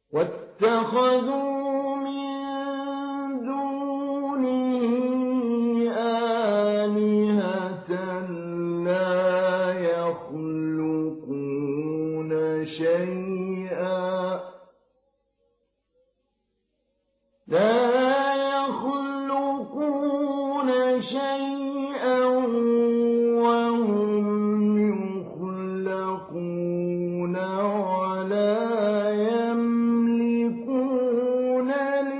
واتخذوا من دونه آلهة لا يخلقون شيئا وهم يخلقون ولا يملكون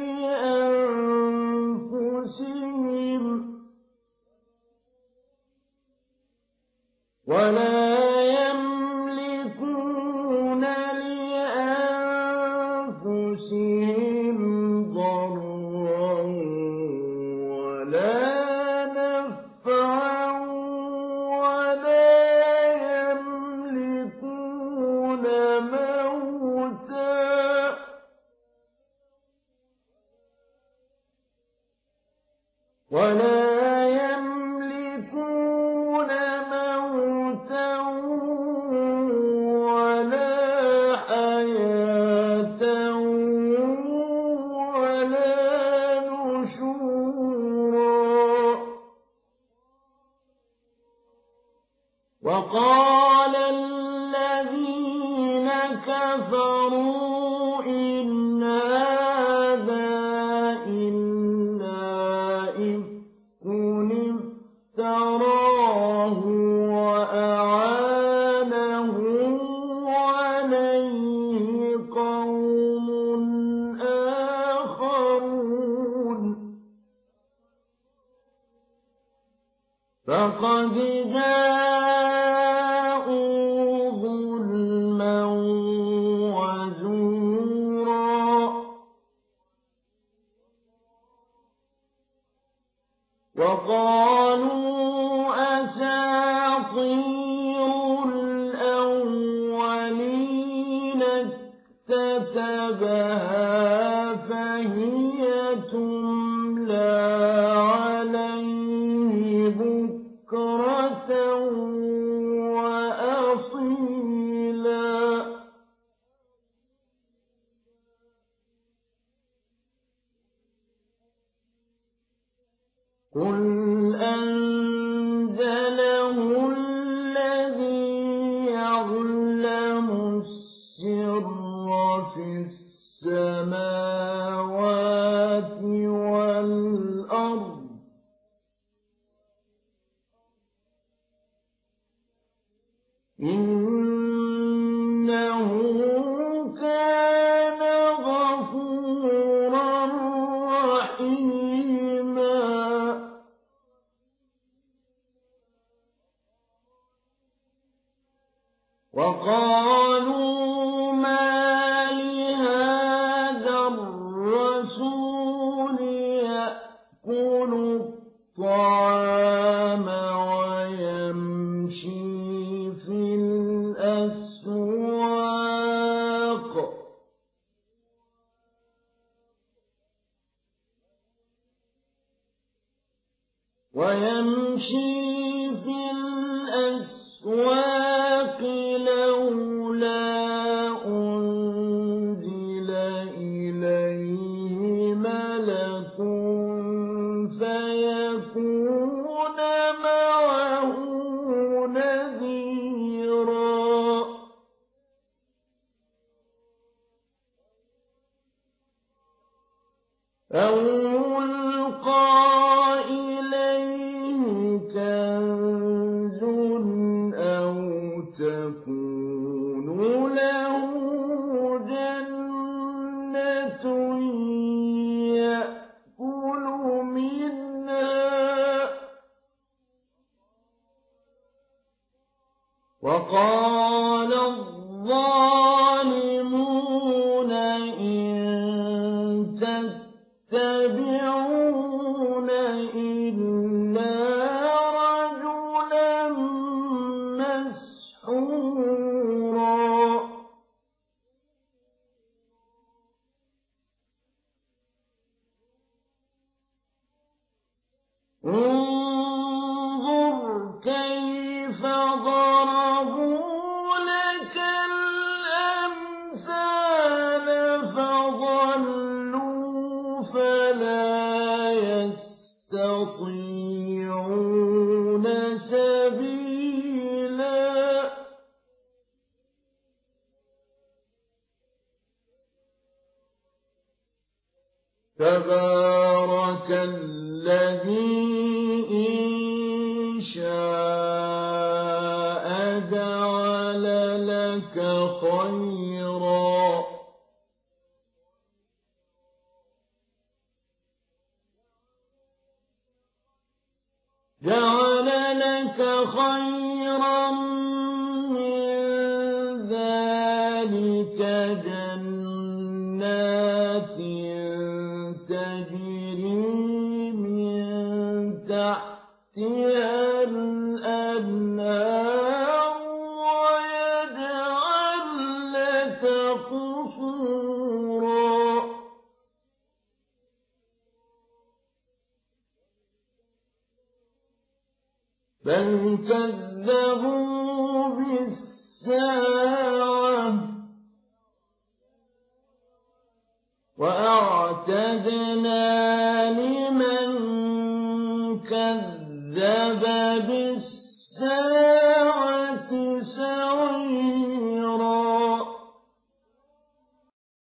لأنفسهم ضرا ولا نفعا ولا يملكون موتا ولا حياة ولا نشورا. وقال الذين كفروا إن هذا إلا إفك افتراه وأعانه عليه قوم آخرون فقد جاءوا ظلما وزورا. وقالوا أساطير الأولين اكتتبها فهي تملى عليه بكرة وأصيلا. قل أنزله الذي يعلم السر في السماوات والأرض إنه كان غفورا رحيما. وقالوا ما لهذا الرسول يأكل الطعام ويمشي في الأسواق لولا أنزل إليه ملك فيكون معه نذيرا. أو يلقى إليه كنز أو تكون له جنة يأكل منها. وقال الظالمون إن تتبعون إلا رجلا مسحورا. انظر كيف ضربوا لك الأمثال تبارك الذي إن شاء جعل لك خيرا من ذلك جنات تجري من تحتها الأنهار ويجعل لك قصورا بل كذبوا بالساعة وأعتدنا لمن كذب بالساعة